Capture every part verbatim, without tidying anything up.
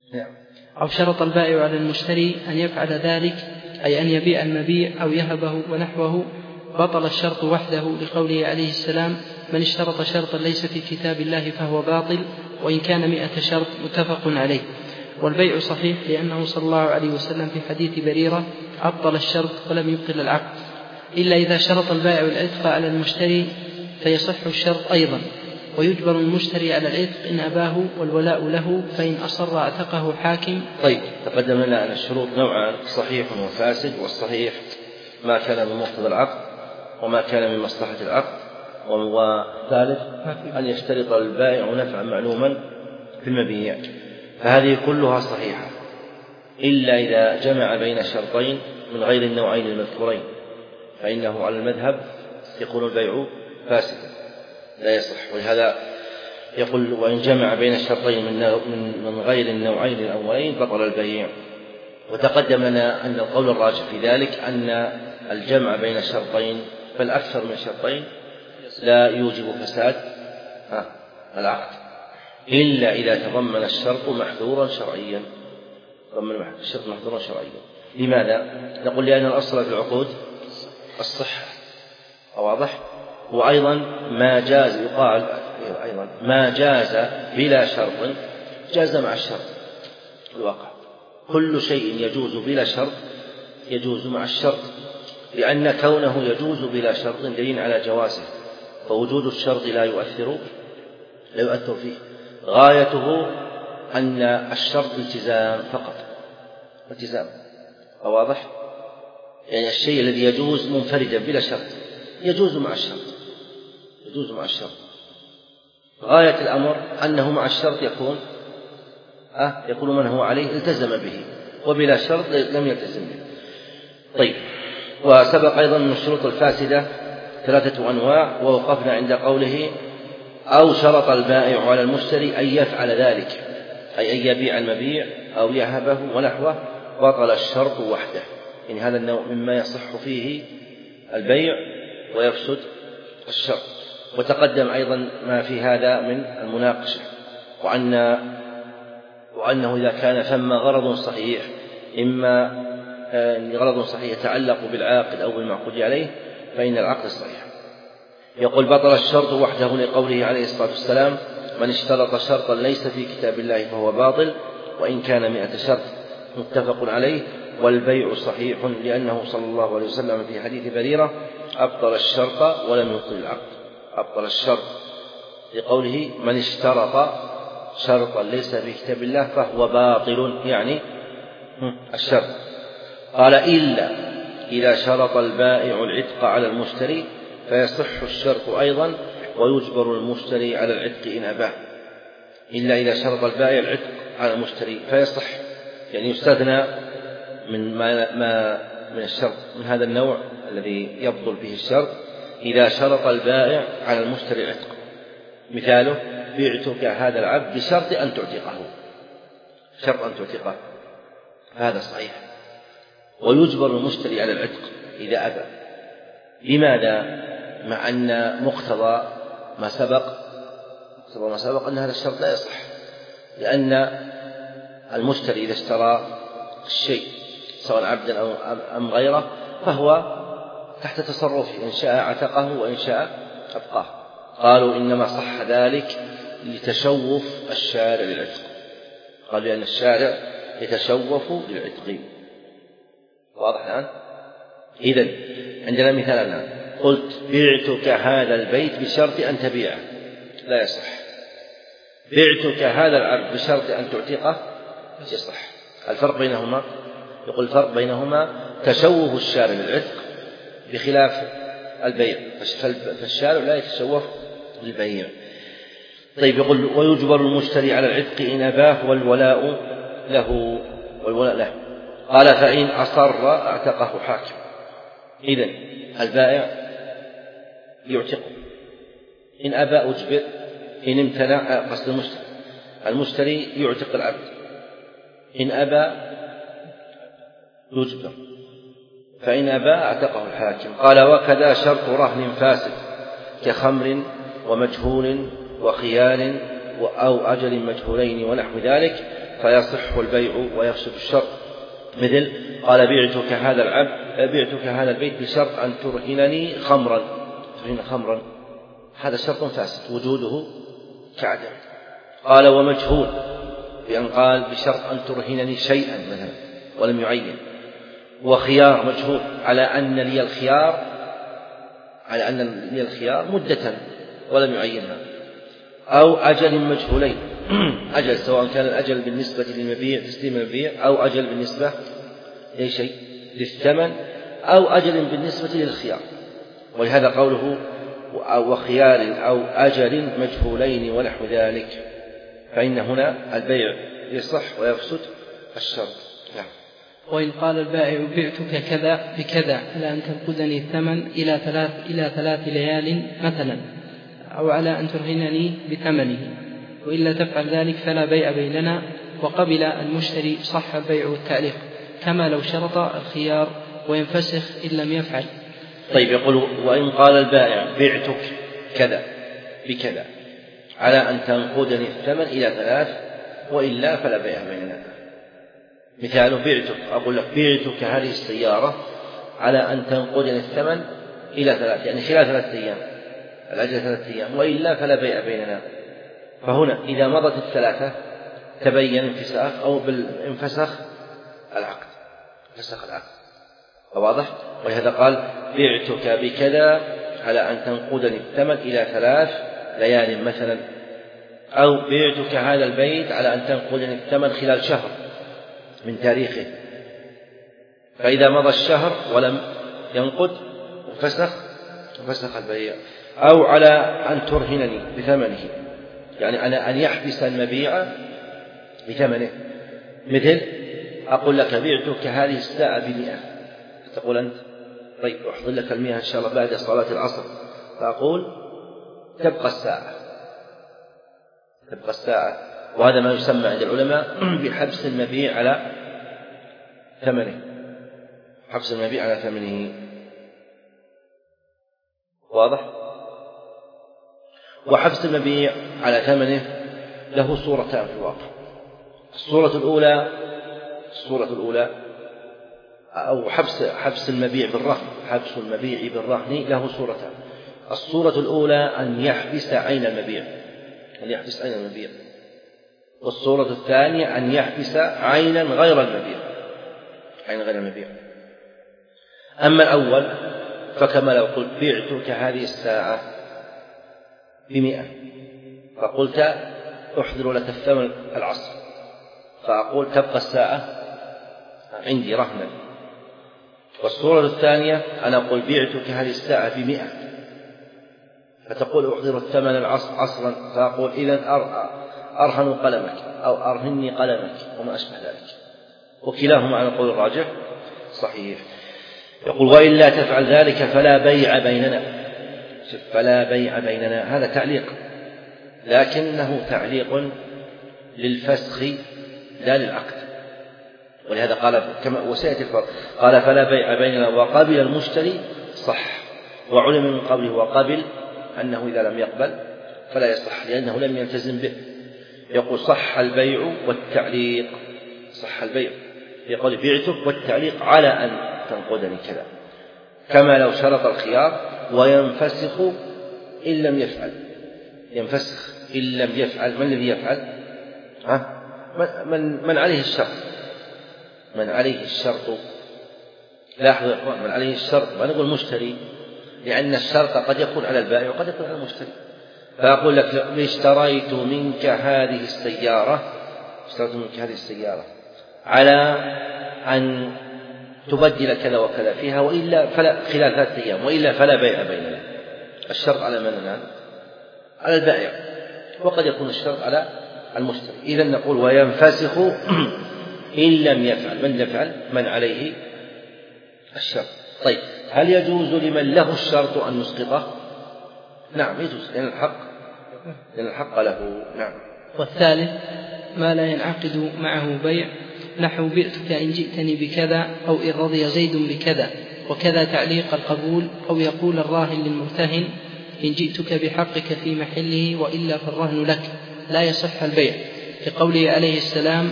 أو شرط البائع على المشتري أن يفعل ذلك، أي أن يبيع المبيع أو يهبه ونحوه، بطل الشرط وحده، لقوله عليه السلام: من اشترط شرطا ليس في كتاب الله فهو باطل وإن كان مئة شرط، متفق عليه. والبيع صحيح لأنه صلى الله عليه وسلم في حديث بريرة: أبطل الشرط ولم يبطل العقد، إلا إذا شرط البائع العتق على المشتري فيصح الشرط أيضا، ويجبر المشتري على العتق إن أباه، والولاء له، فإن أصر اعتقه حاكم. طيب، تقدم لنا أن الشروط نوعان: صحيح وفاسد. والصحيح ما كان من مقتضى العقد وما كان من مصلحة العقد. والثالث أن يشترط البائع نفعا معلوما في المبيع، فهذه كلها صحيحة إلا إذا جمع بين شرطين من غير النوعين المذكورين، فإنه على المذهب يكون البيع فاسدا لا يصح. ولهذا يقول: وإن جمع بين الشرطين من غير النوعين الأولين بطل البيع. وتقدم لنا أن القول الراجح في ذلك أن الجمع بين الشرطين، بل أكثر من شرطين، لا يوجب فساد العقد إلا إذا تضمن الشرط محذورا شرعيا. تضمن الشرط محذورا شرعيا. لماذا؟ نقول: لأن الأصل في العقود الصحة، واضح؟ وأيضا ما جاز، يقال أيضا ما جاز بلا شرط جاز مع الشرط. الواقع كل شيء يجوز بلا شرط يجوز مع الشرط، لأن كونه يجوز بلا شرط دليل على جوازه، فوجود الشرط لا يؤثر لا يؤثر فيه. غايته أن الشرط التزام فقط، التزام. واضح؟ يعني الشيء الذي يجوز منفردا بلا شرط يجوز مع الشرط يجوز مع الشرط غاية الأمر أنه مع الشرط يكون أه يكون من هو عليه التزم به، وبلا شرط لم يلتزم به. طيب، وسبق أيضا من الشروط الفاسدة ثلاثة أنواع، ووقفنا عند قوله: أو شرط البائع على المشتري أن يفعل ذلك، أي أن يبيع المبيع أو يهبه ونحوه، بطل الشرط وحده. يعني هذا النوع مما يصح فيه البيع ويفسد الشرط. وتقدم أيضا ما في هذا من المناقشة، وأن وأنه إذا كان ثم غرض صحيح، إما غرض صحيح يتعلق بالعاقد أو بالمعقود عليه، فإن العقد صحيح. يقول: بطل الشرط وحده، لقوله عليه الصلاة والسلام: من اشترط شرطا ليس في كتاب الله فهو باطل وإن كان مئة شرط، متفق عليه. والبيع صحيح لأنه صلى الله عليه وسلم في حديث بريرة: أبطل الشرط ولم يبطل العقد. أبطل الشرط لقوله: من اشترط شرطا ليس في كتاب الله فهو باطل، يعني الشرط. قال: إلا إذا شرط البائع العتق على المشتري فيصح الشرط أيضا، ويجبر المشتري على العتق إن أباه. إلا إذا شرط البائع العتق على المشتري فيصح، يعني يستثنى من ما, ما من الشرط من هذا النوع الذي يبطل فيه الشرط إذا شرط البائع على المشتري العتق. مثاله: بعتك هذا العبد بشرط أن تعتقه، شرط أن تعتقه، هذا صحيح. ويجبر المشتري على العتق إذا أبى. لماذا؟ مع أن مقتضى ما سبق مقتضى ما سبق أن هذا الشرط لا يصح، لأن المشتري إذا اشترى الشيء سواء عبدا أو أم غيره فهو تحت تصرفه، إن شاء عتقه وإن شاء أبقاه. قالوا: إنما صح ذلك لتشوف الشارع للعتق. قالوا لأن الشارع يتشوف للعتق. واضح الآن؟ إذن عندنا مثال الآن: قلت: بعتك هذا البيت بشرط أن تبيعه، لا يصح. بعتك هذا العبد بشرط أن تعتقه، يصح. الفرق بينهما، يقول الفرق بينهما تشوف الشارع للعتق بخلاف البيع، فالشارع لا يتشوف بالبيع. طيب، يقول: ويجبر المشتري على العتق إن أباه، والولاء له والولاء له. قال: فإن أصر اعتقه حاكم. إذن البائع يعتقه، إن أبى أجبر، إن امتنع قصد المشتري المشتري يعتق العبد، إن أبى يجبر، فإن أبى اعتقه الحاكم. قال: وكذا شرط رهن فاسد كخمر ومجهول وخيال أو أجل مجهولين ونحو ذلك، فيصح البيع ويفسد الشرط. مثل قال بعتك هذا العبد بعتك هذا البيت بشرط أن ترهنني خمرا، ترهن خمرا، هذا شرط فاسد وجوده كعدم. قال ومجهول بأن قال بشرط أن ترهنني شيئا مثلا ولم يعين. وخيار مجهول على أن لي الخيار على أن لي الخيار مدة ولم يعينها. أو أجل مجهولين، أجل سواء كان الأجل بالنسبة للمبيع تسليم المبيع أو أجل بالنسبة لشيء للثمن أو أجل بالنسبة للخيار. ولهذا قوله وخيار أو أجل مجهولين ونحو ذلك، فإن هنا البيع يصح ويفسد الشرط. نعم. وإن قال البائع بعتك كذا بكذا على أن تنقذني الثمن إلى ثلاث إلى ثلاث ليال مثلا، أو على أن ترهنني بثمنه، وإلا تفعل ذلك فلا بيع بيننا، وقبل المشتري صح البيع والتعليق كما لو شرط الخيار وينفسخ إن لم يفعل. طيب، يقول وإن قال البائع بعتك كذا بكذا على أن تنقذني الثمن إلى ثلاث وإلا فلا بيع بيننا. مثال بعتك، أقول لك بعتك هذه السيارة على أن تنقذني الثمن إلى ثلاث، يعني خلال ثلاثة أيام، الأجل ثلاثة أيام، وإلا فلا بيع بيننا. فهنا إذا مضت الثلاثة تبين انفساخ أو بالانفسخ العقد، انفسخ العقد، واضح؟ ولهذا قال بعتك بكذا على أن تنقذني الثمن إلى ثلاث ليال مثلا، أو بعتك هذا البيت على أن تنقذني الثمن خلال شهر من تاريخه، فإذا مضى الشهر ولم ينقذ انفسخ انفسخ البيع. أو على أن ترهنني بثمنه، يعني على أن يحبس المبيع بثمنه. مثل أقول لك بعتك هذه الساعة بمئة، تقول أنت طيب أحضر لك المئة إن شاء الله بعد صلاة العصر، فأقول تبقى الساعة تبقى الساعة وهذا ما يسمى عند العلماء بحبس المبيع على ثمنه، حبس المبيع على ثمنه، واضح؟ وحبس المبيع على ثمنه له صورتان في الواقع. الصورة الأولى الصورة الأولى أو حبس حبس المبيع بالرهن، حبس المبيع بالرهن له صورتان. الصورة الأولى أن يحبس عين المبيع، أن يحبس عين المبيع، والصورة الثانية أن يحبس عينا غير المبيع، عين غير المبيع. أما الأول فكما لو قلت بعتك هذه الساعة بمئة، فقلت أحضر لك الثمن العصر، فأقول تبقى الساعة عندي رهنا. والصورة الثانية أنا أقول بعتك هذه الساعة بمئة، فتقول أحضر الثمن العصر عصرا، فأقول إذن أرهن قلمك أو أرهني قلمك وما أشبه ذلك، وكلاهما على القول الراجح صحيح. يقول وإلا تفعل ذلك فلا بيع بيننا، فلا بيع بيننا، هذا تعليق لكنه تعليق للفسخ لا للعقد، ولهذا قال كما وسيأتي الفرق، قال فلا بيع بيننا وقبل المشتري صح، وعلم من قبله وقبل أنه إذا لم يقبل فلا يصح لأنه لم يلتزم به. يقول صح البيع والتعليق، صح البيع يقول بعتك والتعليق على أن تنقذني كذا، كما لو شرط الخيار، وينفسخ إن لم يفعل، ينفسخ إن لم يفعل. من الذي يفعل؟ ها؟ من, من عليه الشرط، من عليه الشرط. لاحظوا يا إخوان، من عليه الشرط، ما نقول مشتري، لأن الشرط قد يكون على البائع وقد يكون على المشتري. فأقول لك اشتريت منك هذه السيارة اشتريت منك هذه السيارة على أن تبدل كذا وكذا فيها، وإلا فلا خلال ثلاثة أيام، وإلا فلا بيع بيننا. الشرط على من الآن؟ على البائع، وقد يكون الشرط على المشتري. إذن نقول وينفسخ إن لم يفعل. من يفعل؟ من عليه الشرط. طيب، هل يجوز لمن له الشرط أن يسقطه؟ نعم يجوز، لأن الحق لأن الحق له. نعم. والثالث ما لا ينعقد معه بيع، نحو بعتك إن جئتني بكذا، أو إن رضي زيد بكذا، وكذا تعليق القبول، أو يقول الراهن للمرتهن إن جئتك بحقك في محله وإلا فالرهن لك، لا يصح البيع، لقوله عليه السلام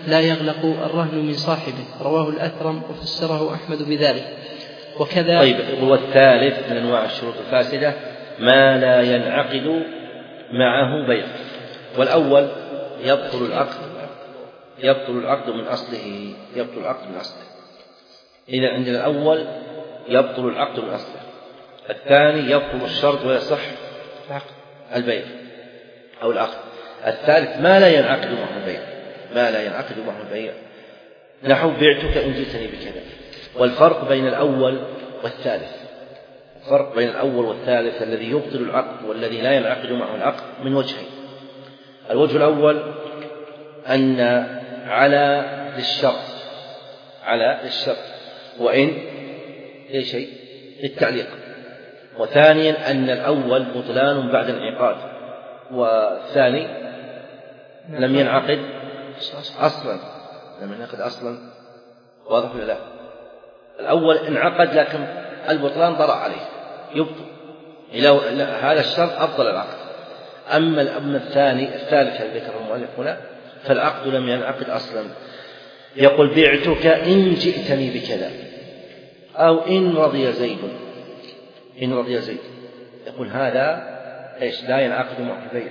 لا يغلق الرهن من صاحبه. رواه الأثرم وفسره أحمد بذلك. وكذا. طيب، والثالث من أنواع الشروط الفاسدة ما لا ينعقد معه بيع. والأول يبطل العقد يبطل العقد من أصله يبطل العقد من أصله إذا عندنا الأول يبطل العقد من أصله، الثاني يبطل الشرط ويصح البيع أو العقد، الثالث ما لا ينعقد معه البيع ما لا ينعقد معه البيع نحو بعتك إن جئتني بكذا. والفرق بين الأول والثالث الفرق بين الأول والثالث الذي يبطل العقد والذي لا ينعقد معه العقد من وجهين. الوجه الأول أن على للشرط على للشرط وإن أي شيء للتعليق. وثانيا أن الأول بطلان بعد الانعقاد والثاني لم ينعقد أصلا لم ينعقد أصلا واضح ولا لا؟ الأول انعقد لكن البطلان طرأ عليه يبطل إلى هذا الشرط أبطل العقد. أما الأمر الثاني الثالث الذي ذكره المؤلف هنا فالعقد لم ينعقد أصلا. يقول بعتك إن جئتني بكذا أو إن رضي زيد إن رضي زيد يقول هذا إيش لا ينعقد معه البيع.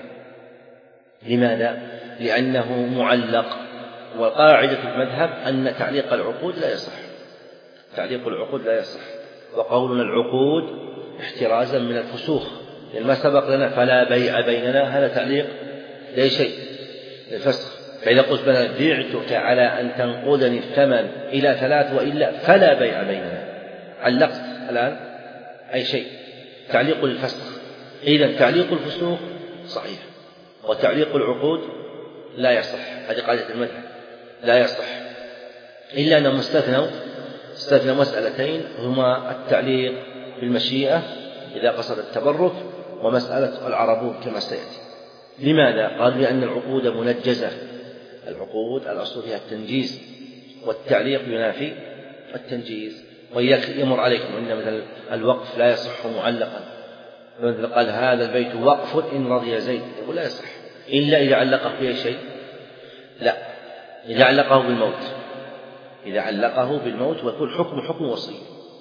لماذا؟ لأنه معلق، وقاعدة المذهب أن تعليق العقود لا يصح تعليق العقود لا يصح وقولنا العقود احترازا من الفسوخ، لأن ما سبق لنا فلا بيع بيننا هذا تعليق لا شيء الفسخ. فإذا قلت بنا بعتك على أن تنقذني الثمن إلى ثلاث وإلا فلا بيع بيننا علقت الآن أي شيء تعليق للفسخ. إذا تعليق الفسوق صحيح وتعليق العقود لا يصح، هذه قاعدة المذهب لا يصح إلا أنهم استثنوا استثنوا مسألتين هما التعليق بالمشيئة إذا قصد التبرك ومسألة العربون كما سيأتي. لماذا؟ قال لأن العقود منجزة، العقود الأصل فيها التنجيز والتعليق ينافي التنجيز. ويمر عليكم أن مثل الوقف لا يصح معلقا، مثل قال هذا البيت وقف إن رضي زيد يقول لا يصح إلا إذا علقه فيه شيء لا إذا علقه بالموت إذا علقه بالموت ويقول حكم حكم وصية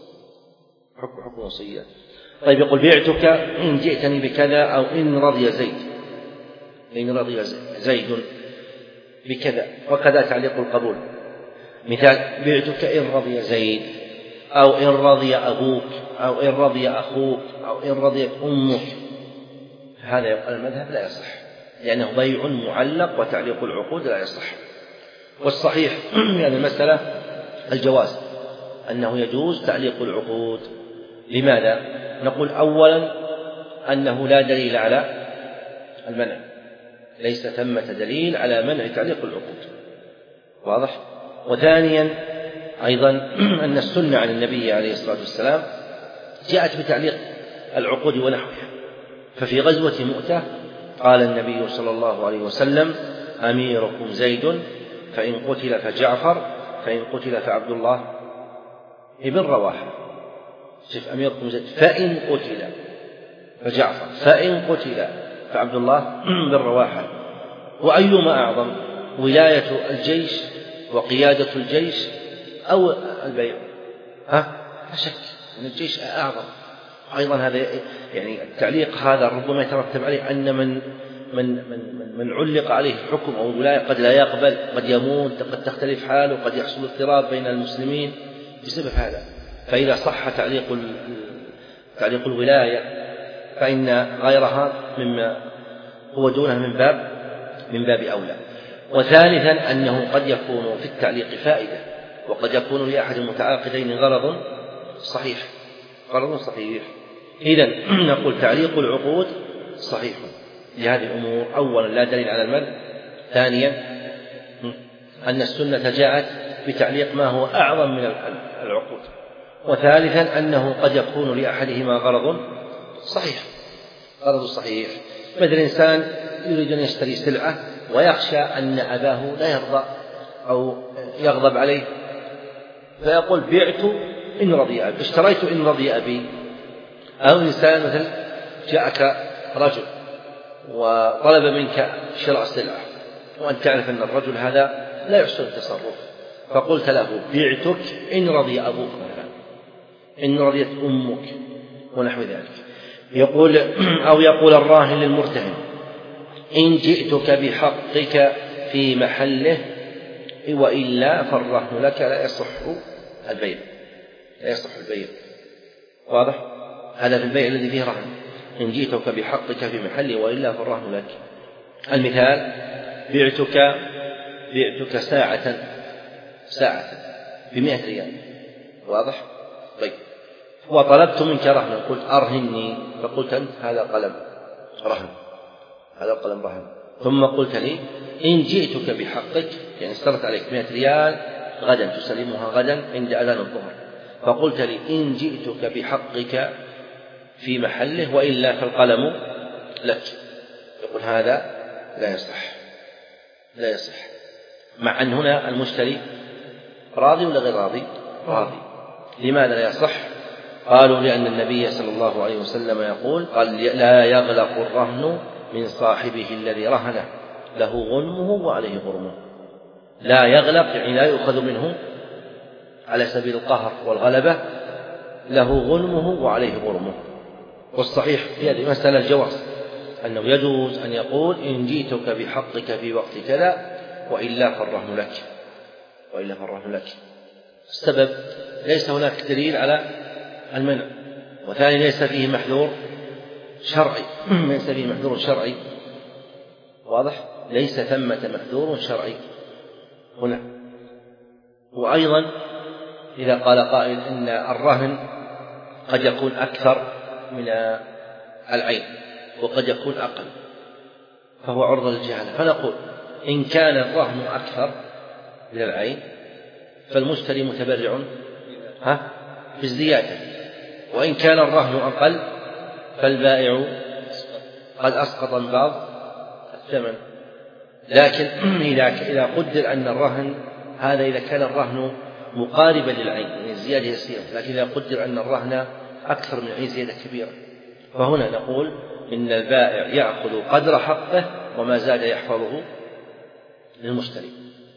حكم حكم وصية. طيب يقول بعتك إن جئتني بكذا أو إن رضي زيد إن رضي زيد بكذا. وكذا تعليق القبول مثال بعتك إن رضي زيد أو إن رضي أبوك أو إن رضي أخوك أو إن رضيت أمك. هذا يقال المذهب لا يصح لأنه بيع معلق وتعليق العقود لا يصح. والصحيح من هذه المسألة الجواز أنه يجوز تعليق العقود. لماذا؟ نقول أولا أنه لا دليل على المنع، ليس ثمة دليل على منع تعليق العقود واضح. وثانيا أيضا أن السنة عن النبي عليه الصلاة والسلام جاءت بتعليق العقود ونحوها. ففي غزوة مؤتة قال النبي صلى الله عليه وسلم أميركم زيد فإن قتل فجعفر فإن قتل فعبد الله ابن رواحة. شوف أميركم زيد فإن قتل فجعفر فإن قتل فعبد الله بن رواحة. وأيما أعظم ولاية الجيش وقيادة الجيش أو البيع؟ ها لا شك أن الجيش أعظم. أيضا هذا يعني التعليق هذا ربما يترتب عليه أن من من من من علق عليه الحكم أو الولاية قد لا يقبل، قد يموت، قد تختلف حاله، قد يحصل اضطراب بين المسلمين بسبب هذا. فإذا صح تعليق تعليق الولاية فإن غيرها مما هو دونه من باب من باب أولى. وثالثا أنه قد يكون في التعليق فائدة وقد يكون لأحد المتعاقدين غرض صحيح غرض صحيح. إذن نقول تعليق العقود صحيح لهذه الأمور. أولا لا دليل على المنع، ثانيا أن السنة جاءت بتعليق ما هو أعظم من العقود، وثالثا أنه قد يكون لأحدهما غرض صحيح غرض صحيح. مثل إنسان يريد أن يشتري سلعة ويخشى أن أباه لا يرضى أو يغضب عليه فيقول بعت إن رضي أبي اشتريت إن رضي أبي. أو إنسان مثل جاءك رجل وطلب منك شراء السلعة وأنت تعرف أن الرجل هذا لا يحسن التصرف، فقلت له بعتك إن رضي أبوك مثلا، إن رضيت أمك ونحو ذلك. يقول أو يقول الراهن للمرتهن إن جئتك بحقك في محله وإلا فالرهن لك لا يصح البيع، لا يصح البيع. واضح؟ هذا في البيع الذي فيه رهن، إن جئتك بحقك في محله وإلا فالرهن لك. المثال بعتك بعتك ساعة ساعة بمئة ريال. واضح؟ طيب، وطلبت منك رهنا، قلت أرهني، فقلت أنت هذا قلم رهن، هذا القلم رهن. ثم قلت لي إن جئتك بحقك، يعني استرت عليك مئة ريال غدا تسلمها غدا عند أذان الظهر، فقلت لي إن جئتك بحقك في محله وإلا فالقلم لك. يقول هذا لا يصح، لا يصح، مع أن هنا المشتري راضي ولا غير راضي؟ راضي. لماذا لا يصح؟ قالوا لأن النبي صلى الله عليه وسلم يقول قال لا يغلق الرهن من صاحبه الذي رهنه، له غنمه وعليه غرمه. لا يغلق يعني لا يؤخذ منه على سبيل القهر والغلبة، له غنمه وعليه غرمه. والصحيح في هذه المسألة الجواز، أنه يجوز أن يقول إن جئتك بحقك في وقت كذا وإلا فالرهن لك، وإلا فالرهن لك. السبب ليس هناك دليل على المنع، وثاني ليس فيه محذور شرعي، ليس فيه محذور شرعي. واضح؟ ليس ثمة محذور شرعي هنا. وأيضا إذا قال قائل إن الرهن قد يكون أكثر من العين وقد يكون أقل، فهو عرضة للجهالة، فنقول إن كان الرهن أكثر من العين فالمشتري متبرع ها في الزيادة، وإن كان الرهن أقل فالبائع قد أسقط بعض الثمن. لكن إذا قدر أن الرهن هذا إذا كان الرهن مقاربا للعين يعني الزيادة يسيرة، لكن إذا قدر أن الرهن أكثر من العين زيادة كبيرة، فهنا نقول إن البائع يأخذ قدر حقه وما زاد يحفظه للمشتري.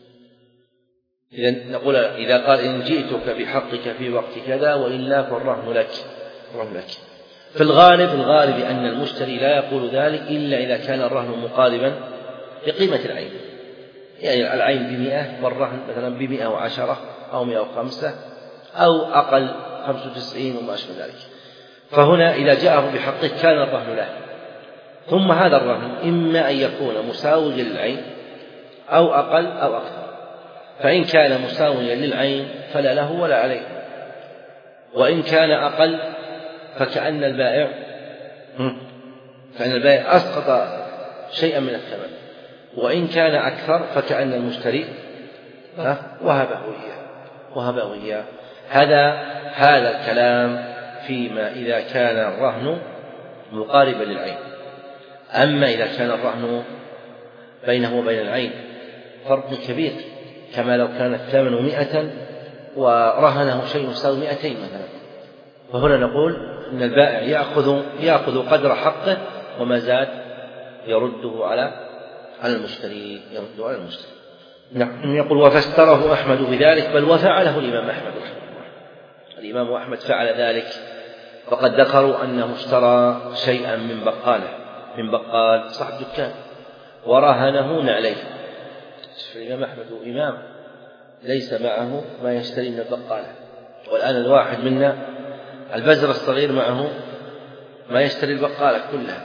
إذن نقول إذا قال إن جئتك بحقك في وقت كذا وإلا فالرهن لك، الرهن لك. في الغالب الغالب أن المشتري لا يقول ذلك إلا إذا كان الرهن مقاربا لقيمة العين، يعني العين بمئة والرهن مثلا بمئة وعشرة أو مئة وخمسة أو أقل خمسة وتسعين وما أشبه ذلك. فهنا إذا جاءه بحقه كان الرهن له، ثم هذا الرهن إما أن يكون مساويا للعين أو أقل أو أكثر، فإن كان مساويا للعين فلا له ولا عليه، وإن كان أقل فكأن البائع فإن البائع أسقط شيئا من الثمن، وإن كان أكثر فكأن المشتري وهبه إياه وهبه إياه. هذا هذا الكلام فيما إذا كان الرهن مقاربا للعين. أما إذا كان الرهن بينه وبين العين فرق كبير، كما لو كان الثمن مئة ورهنه شيء يساوي مئتين مثلا، فهنا نقول إن البائع يأخذ يأخذ قدر حقه وما زاد يرده على على المشتري يرده على المشتري. نعم. يقول وفسره أحمد بذلك، بل وفعله الإمام أحمد رحمه الله. الإمام أحمد فعل ذلك، فقد ذكروا أنه اشترى شيئا من بقاله من بقال صاحب دكان ورهنه نعليه. الإمام أحمد إمام ليس معه ما يشتري من البقالة، والآن الواحد منا البزر الصغير معه ما يشتري البقالة كلها.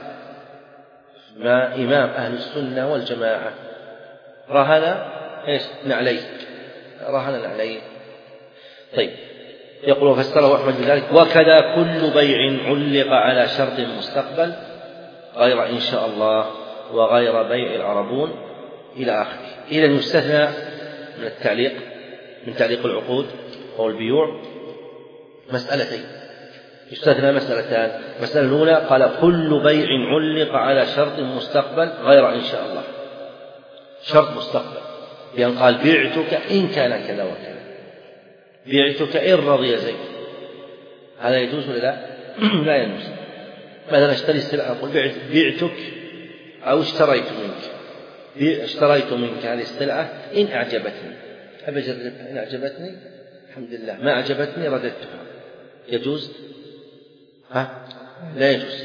ما إمام أهل السنة والجماعة رهن إيش نعليه، رهن نعليه. طيب، يقول وفسره أحمد بذلك وكذا كل بيع علق على شرط مستقبل غير إن شاء الله وغير بيع العربون إلى آخره. إذا يستثنى من التعليق من تعليق العقود أو البيوع مسألتين، يستثنى مسألتان. المسألة الأولى قال كل بيع علق على شرط مستقبل غير إن شاء الله، شرط مستقبل، يعني قال بعتك إن كان كذا وكذا، بعتك إن رضي زيد، هذا يجوز ولا لا؟ لا يجوز. مثلا اشتري السلعة أقول بعتك أو اشتريت منك، اشتريت منك هذه السلعة إن أعجبتني، أبى أجربها، إن أعجبتني الحمد لله، ما أعجبتني رددتها. يجوز؟ ها؟ لا يجوز،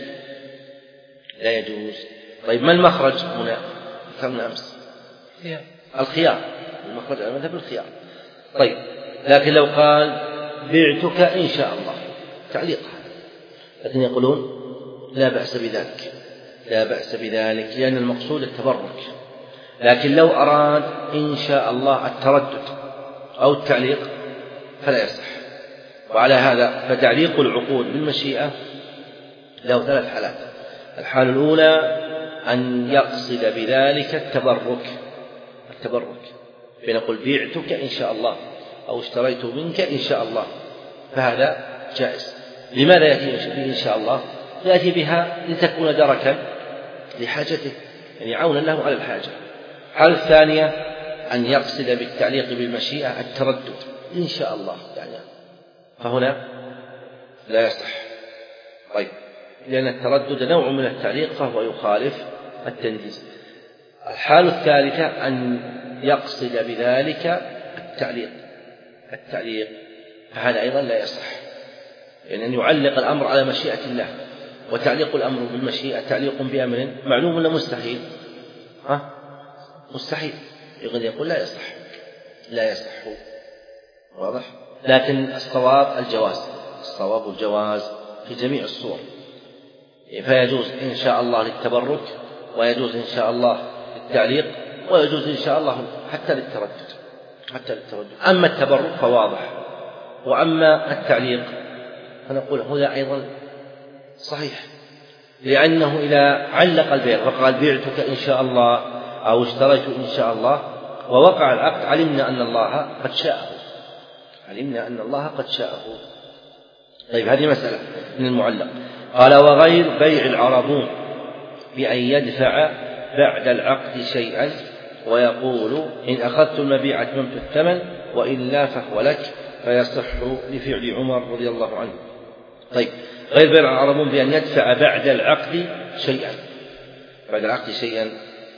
لا يجوز. طيب ما المخرج هنا؟ ذكرنا أمس الخيار، المخرج على مذهب الخيار. طيب لكن لو قال بعتك إن شاء الله تعليق، لكن يقولون لا بأس بذلك، لا بأس بذلك لأن المقصود التبرك. لكن لو أراد إن شاء الله التردد أو التعليق فلا يصح. وعلى هذا فتعليق العقود بالمشيئة له ثلاث حالات. الحالة الأولى أن يقصد بذلك التبرك، التبرك فنقول بعتك إن شاء الله أو اشتريت منك إن شاء الله، فهذا جائز. لماذا يأتي به إن شاء الله؟ يأتي بها لتكون دركا لحاجته، يعني عونا له على الحاجة. الحالة الثانية أن يقصد بالتعليق بالمشيئة التردد إن شاء الله يعني، فهنا لا يصح. طيب لأن التردد نوع من التعليق فهو يخالف التنجيز. الحالة الثالثة أن يقصد بذلك التعليق، التعليق فهذا أيضا لا يصح، يعني أن يعلق الأمر على مشيئة الله. وتعليق الأمر بالمشيئة تعليق بأمر معلوم ولا مستحيل؟ ها؟ مستحيل. يقول يقول لا يصح، لا يصح، واضح؟ لكن الصواب الجواز، الصواب الجواز في جميع الصور. فيجوز إن شاء الله للتبرك، ويجوز إن شاء الله للتعليق، ويجوز إن شاء الله حتى للتردد، حتى للتردد. أما التبرك فواضح، وأما التعليق فنقول هذا أيضا صحيح، لأنه إذا علق البيع فقال بعتك إن شاء الله أو اشتريت إن شاء الله ووقع العقد علمنا أن الله قد شاءه، علمنا أن الله قد شاءه. طيب هذه مسألة من المعلق. قال وغير بيع العربون بأن يدفع بعد العقد شيئا ويقول إن أخذت المبيع أتممت الثمن وإلا فهو لك، فيصح لفعل عمر رضي الله عنه. طيب غير بيع العربون بأن يدفع بعد العقد شيئا، بعد العقد شيئا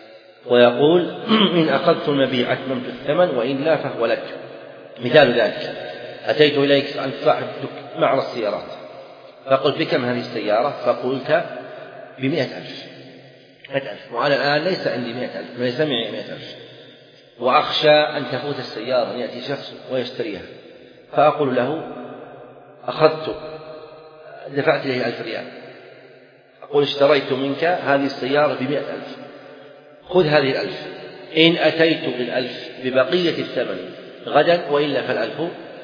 ويقول إن أخذت المبيع أتممت الثمن وإلا فهو لك. مثال ذلك أتيت إليك عن صاحب معرض السيارات فقلت بكم هذه السيارة؟ فقلت بمئة ألف، مئة ألف، وأنا الآن ليس عندي مئة ألف، ليس معي مئة ألف، وأخشى أن تفوت السيارة أن يأتي شخص ويشتريها، فأقول له أخذت دفعت إليه ألف ريال، أقول اشتريت منك هذه السيارة بمئة ألف، خذ هذه الألف، إن أتيت بالألف ببقية الثمن غدا وإلا فالألف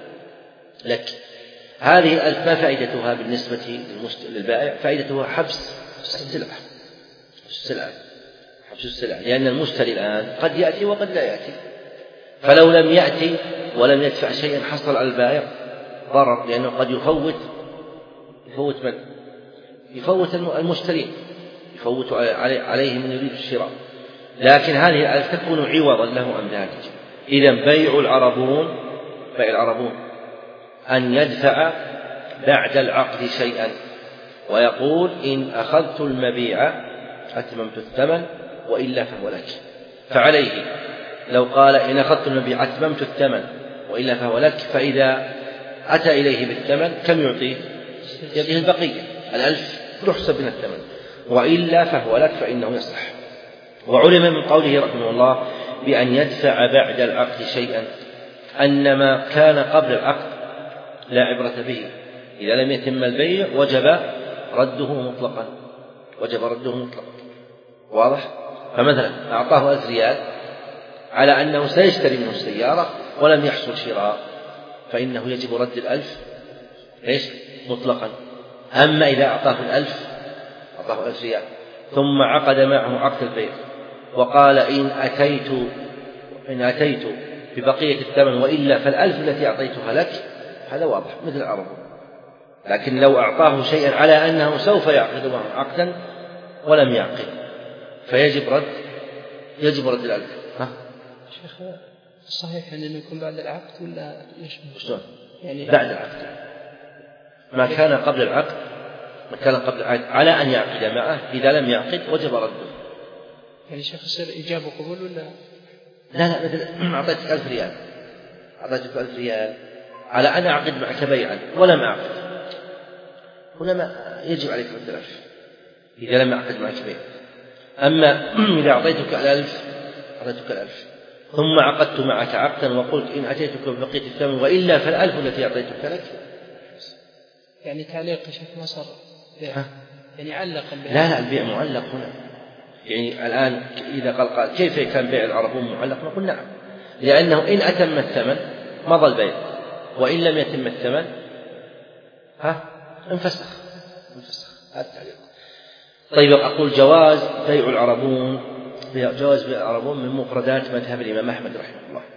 لك. هذه الألف ما فائدتها بالنسبة للبائع؟ فائدتها حبس السلعة، السلعة حبس السلعة، لأن المشتري الآن قد يأتي وقد لا يأتي، فلو لم يأتي ولم يدفع شيئا حصل على البائع ضرر، لأنه قد يفوت يفوت من؟ يفوت المشتري، يفوت عليه من يريد الشراء. لكن هذه الألف تكون عوضا له عن ذلك. إذن بيع العربون، بيع العربون أن يدفع بعد العقد شيئا ويقول إن أخذت المبيع أتممت الثمن وإلا فهو لك. فعليه لو قال إن أخذت المبيع أتممت الثمن وإلا فهو لك، فإذا أتى إليه بالثمن كم يعطيه؟ يعطيه البقية الألف تحسب من الثمن، وإلا فهو لك فإنه يصح. وعلم من قوله رحمه الله بأن يدفع بعد العقد شيئا أن ما كان قبل العقد لا عبرة به، إذا لم يتم البيع وجب رده مطلقا، وجب رده مطلقا، واضح؟ فمثلا أعطاه ألف ريال على أنه سيشتري منه السيارة ولم يحصل شراء، فإنه يجب رد الألف إيش؟ مطلقا. أما إذا أعطاه الألف، أعطاه ألف ريال ثم عقد معه عقد البيع وقال إن أتيت إن أتيت ببقية الثمن وإلا فالألف التي أعطيتها لك، هذا واضح مثل العرب. لكن لو أعطاه شيئا على أنه سوف يعقد معه عقدا ولم يعقد فيجب رد يجب رد الألف. ها؟ شيخ الصحيح أنه يكون بعد العقد ولا يشمل؟ يعني بعد العقد، ما كان قبل العقد ما كان قبل العقد على أن يعقد معه، إذا لم يعقد وجب رده. يعني شيخ يصير إيجاب وقبول ولا؟ لا لا، مثل أعطيتك ألف ريال، أعطيتك ألف ريال على أن أعقد معك بيعا ولم أعقد، هنا ما يجب عليك رد الألف إذا لم أعقد معك بيعا. أما إذا أعطيتك الألف أعطيتك الألف ثم عقدت معك عقدا وقلت إن أتيتك ببقية الثمن وإلا فالألف التي أعطيتك لك. يعني تعليق شيخ نصر يعني علق البيع. لا لا، البيع معلق هنا. يعني الآن إذا قال قال كيف كان بيع العربون معلق؟ نقول نعم، لأنه إن أتم الثمن مضى البيع، وإن لم يتم الثمن ها انفسخ انفسخ. هذا التعليق. طيب أقول جواز بيع العربون، جواز بيع العربون من مفردات مذهب الإمام أحمد رحمه الله،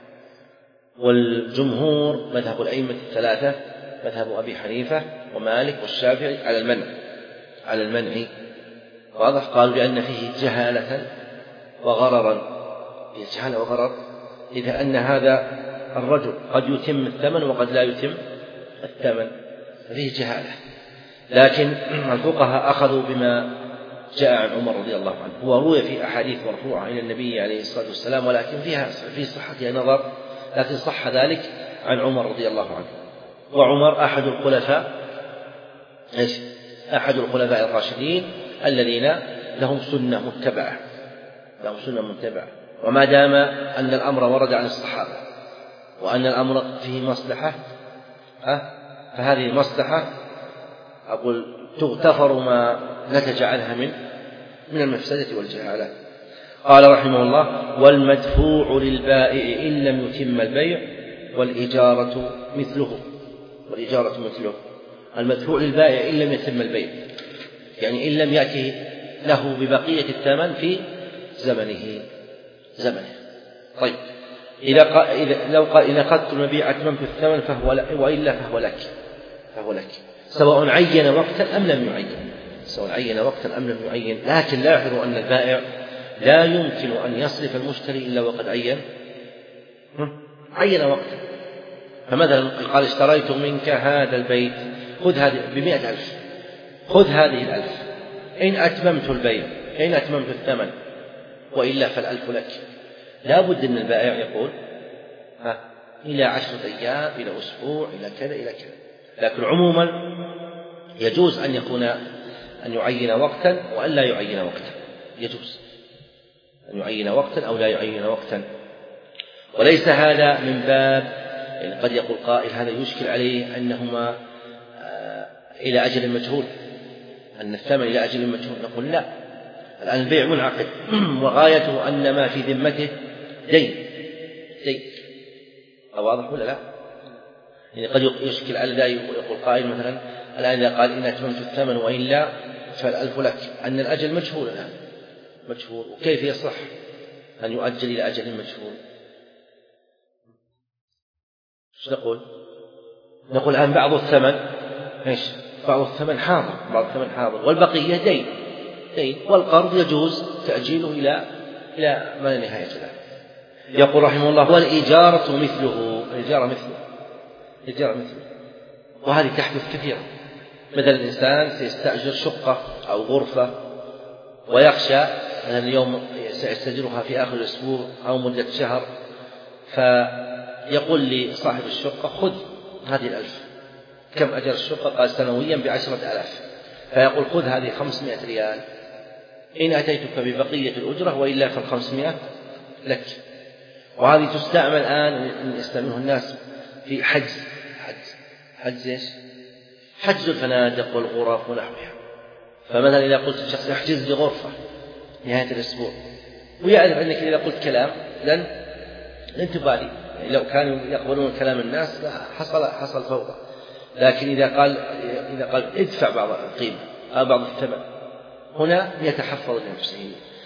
والجمهور مذهب الأئمة الثلاثة مذهب أبي حنيفة ومالك والشافعي على المنع على المنع واضح. قالوا لأن فيه جهالة وغررا، فيه جهالة وغرر، إذا أن هذا الرجل قد يتم الثمن وقد لا يتم الثمن ففيه جهالة. لكن الفقهاء أخذوا بما جاء عن عمر رضي الله عنه، هو روي في أحاديث مرفوعة إلى النبي عليه الصلاة والسلام، ولكن فيها في صحتها نظر، لكن صح ذلك عن عمر رضي الله عنه. وعمر أحد الخلفاء إيش؟ أحد الخلفاء الراشدين الذين لهم سنة متبعة، لهم سنة متبعة. وما دام أن الأمر ورد عن الصحابة وأن الأمر فيه مصلحة فهذه المصلحة أقول تغتفر ما نتج عنها من من المفسدة والجهالة. قال رحمه الله: والمدفوع للبائع إن لم يتم البيع والإجارة مثله. والإجارة مثله المدفوع للبائع إن لم يتم البيع، يعني إن لم يأتي له ببقية الثمن في زمنه زمنه. طيب إذا قال إذا لو قال إذا أخذت المبيع أتممت الثمن فهو لك، وإلا فهو لك فهو لك سواء عين وقتا أم لم يعين سواء عين وقتا أم لم يعين. لكن لاحظوا أن البائع لا يمكن أن يصرف المشتري إلا وقد عين عين وقتا. فمثلا قال: اشتريت منك هذا البيت، خذ هذه بمئة ألف، خذ هذه الألف إن أتممت البيع، إن أتممت الثمن، وإلا فالألف لك. لا بد أن البائع يقول ها إلى عشرة أيام، إلى أسبوع، إلى كذا إلى كذا. لكن عموما يجوز أن يكون أن يعين وقتا وأن لا يعين وقتا، يجوز أن يعين وقتا أو لا يعين وقتا. وليس هذا من باب، يعني قد يقول قائل هذا يشكل عليه أنهما إلى أجل مجهول، أن الثمن إلى أجل مجهول. نقول لا، الآن البيع منعقد وغايته أن ما في ذمته دين دين واضح ولا لا؟ يعني قد يشكل على ذا، يقول قائل مثلا الآن إذا قال إن أتممت الثمن وإلا فالألف لك، أن الأجل مجهول الآن مجهول، وكيف يصح أن يؤجل إلى أجل مجهول؟ ايش نقول؟ نقول الآن بعض الثمن ايش؟ بعض الثمن حاضر، بعض الثمن حاضر، والبقية دين دين، والقرض يجوز تأجيله إلى إلى ما لا نهاية له. يقول رحمه الله: والإجارة مثله. الإجارة مثله الإجارة مثله وهذه تحدث كثيرا. مثل الإنسان سيستأجر شقة أو غرفة ويخشى أن اليوم سيستأجرها في آخر الأسبوع أو مدة شهر، فيقول لصاحب الشقة: خذ هذه الألف. كم أجر الشقة؟ قال: سنويا بعشرة آلاف. فيقول: خذ هذه خمسمائة ريال إن أتيتك ببقية الأجرة، وإلا فالخمسمائة لك. وهذه تستعمل الآن يستعمله الناس في حجز حجز حجز إيش؟ حجز الفنادق والغرف ونحوها. فمثلا إذا قلت الشخص: احجز لي غرفة نهاية الأسبوع، ويعرف أنك إذا قلت كلام لن لن تبالي، يعني لو كانوا يقبلون كلام الناس حصل حصل فوضى. لكن إذا قال إذا قال ادفع بعض القيمة أو بعض الثمن، هنا يتحفظ لنفسه.